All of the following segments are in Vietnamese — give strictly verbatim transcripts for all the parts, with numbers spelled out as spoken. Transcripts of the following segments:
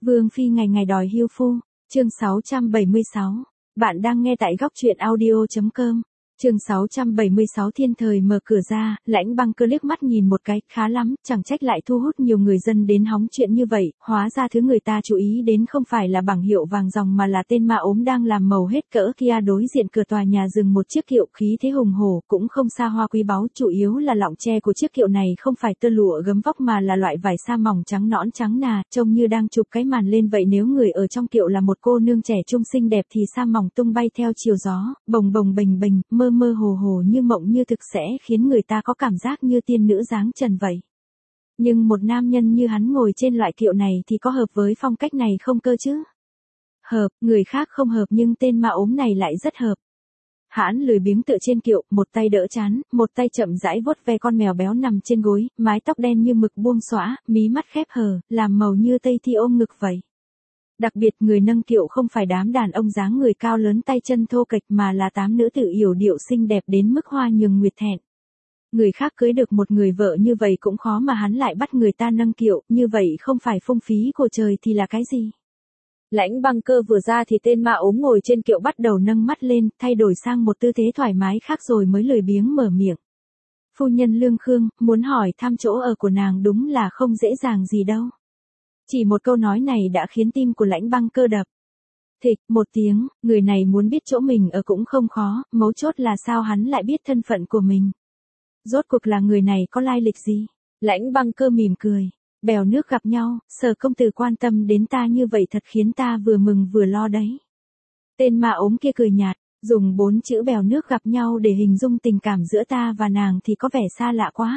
Vương phi ngày ngày đòi hưu phu, chương sáu trăm bảy mươi sáu. Bạn đang nghe tại góc truyện audio.com. Chương sáu trăm bảy mươi sáu Thiên thời mở cửa ra, Lãnh Băng Cơ liếc mắt nhìn một cái, khá lắm, chẳng trách lại thu hút nhiều người dân đến hóng chuyện như vậy, hóa ra thứ người ta chú ý đến không phải là bảng hiệu vàng ròng mà là tên ma ốm đang làm màu hết cỡ kia. Đối diện cửa tòa nhà dừng một chiếc kiệu khí thế hùng hổ, cũng không xa hoa quý báu, chủ yếu là lọng tre của chiếc kiệu này không phải tơ lụa gấm vóc mà là loại vải sa mỏng trắng nõn trắng nà, trông như đang chụp cái màn lên vậy. Nếu người ở trong kiệu là một cô nương trẻ trung xinh đẹp thì sa mỏng tung bay theo chiều gió, bồng bồng bềnh bềnh, mơ mơ hồ hồ như mộng như thực sẽ khiến người ta có cảm giác như tiên nữ dáng trần vậy. Nhưng một nam nhân như hắn ngồi trên loại kiệu này thì có hợp với phong cách này không cơ chứ? Hợp, người khác không hợp nhưng tên ma ốm này lại rất hợp. Hãn lười biếng tựa trên kiệu, một tay đỡ trán, một tay chậm rãi vuốt ve con mèo béo nằm trên gối, mái tóc đen như mực buông xõa, mí mắt khép hờ, làm màu như tây thi ôm ngực vậy. Đặc biệt người nâng kiệu không phải đám đàn ông dáng người cao lớn tay chân thô kệch mà là tám nữ tử yểu điệu xinh đẹp đến mức hoa nhường nguyệt thẹn. Người khác cưới được một người vợ như vậy cũng khó mà hắn lại bắt người ta nâng kiệu, như vậy không phải phung phí của trời thì là cái gì? Lãnh Băng Cơ vừa ra thì tên ma ốm ngồi trên kiệu bắt đầu nâng mắt lên, thay đổi sang một tư thế thoải mái khác rồi mới lười biếng mở miệng. Phu nhân Lương Khương, muốn hỏi thăm chỗ ở của nàng đúng là không dễ dàng gì đâu. Chỉ một câu nói này đã khiến tim của Lãnh Băng Cơ đập thịch một tiếng, người này muốn biết chỗ mình ở cũng không khó, mấu chốt là sao hắn lại biết thân phận của mình. Rốt cuộc là người này có lai lịch gì? Lãnh Băng Cơ mỉm cười, bèo nước gặp nhau, Sở công tử quan tâm đến ta như vậy thật khiến ta vừa mừng vừa lo đấy. Tên ma ốm kia cười nhạt, dùng bốn chữ bèo nước gặp nhau để hình dung tình cảm giữa ta và nàng thì có vẻ xa lạ quá.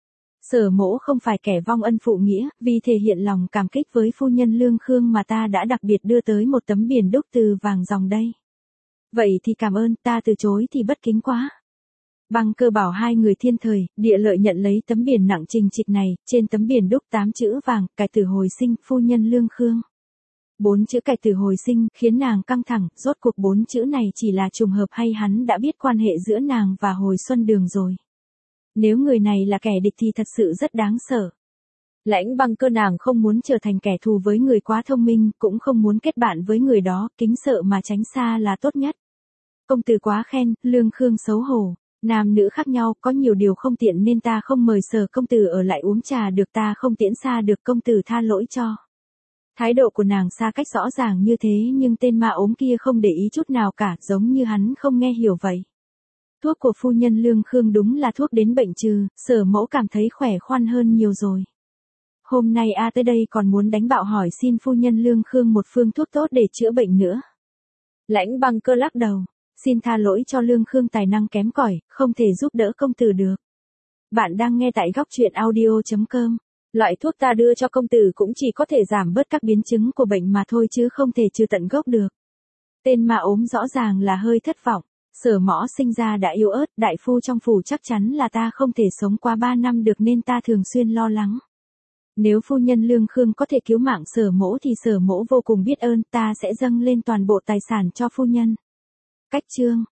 Sở mỗ không phải kẻ vong ân phụ nghĩa, vì thể hiện lòng cảm kích với phu nhân Lương Khương mà ta đã đặc biệt đưa tới một tấm biển đúc từ vàng ròng đây. Vậy thì cảm ơn, ta từ chối thì bất kính quá. Băng Cơ bảo hai người thiên thời, địa lợi nhận lấy tấm biển nặng trình trịch này, trên tấm biển đúc tám chữ vàng, cải tử hồi sinh, phu nhân Lương Khương. Bốn chữ cải tử hồi sinh khiến nàng căng thẳng, rốt cuộc bốn chữ này chỉ là trùng hợp hay hắn đã biết quan hệ giữa nàng và Hồi Xuân Đường rồi. Nếu người này là kẻ địch thì thật sự rất đáng sợ. Lãnh Băng Cơ nàng không muốn trở thành kẻ thù với người quá thông minh, cũng không muốn kết bạn với người đó, kính sợ mà tránh xa là tốt nhất. Công tử quá khen, Lương Khương xấu hổ. Nam nữ khác nhau, có nhiều điều không tiện nên ta không mời Sở công tử ở lại uống trà được, ta không tiễn xa được, công tử tha lỗi cho. Thái độ của nàng xa cách rõ ràng như thế nhưng tên ma ốm kia không để ý chút nào cả, giống như hắn không nghe hiểu vậy. Thuốc của phu nhân Lương Khương đúng là thuốc đến bệnh trừ, Sở mẫu cảm thấy khỏe khoắn hơn nhiều rồi. Hôm nay a tới đây còn muốn đánh bạo hỏi xin phu nhân Lương Khương một phương thuốc tốt để chữa bệnh nữa. Lãnh Băng Cơ lắc đầu, xin tha lỗi cho Lương Khương tài năng kém cỏi, không thể giúp đỡ công tử được. Bạn đang nghe tại góc truyện audio.com. Loại thuốc ta đưa cho công tử cũng chỉ có thể giảm bớt các biến chứng của bệnh mà thôi chứ không thể trừ tận gốc được. Tên ma ốm rõ ràng là hơi thất vọng. Sở mõ sinh ra đã yếu ớt, đại phu trong phủ chắc chắn là ta không thể sống qua ba năm được nên ta thường xuyên lo lắng. Nếu phu nhân Lương Khương có thể cứu mạng Sở mỗ thì Sở mỗ vô cùng biết ơn, ta sẽ dâng lên toàn bộ tài sản cho phu nhân. Cách chương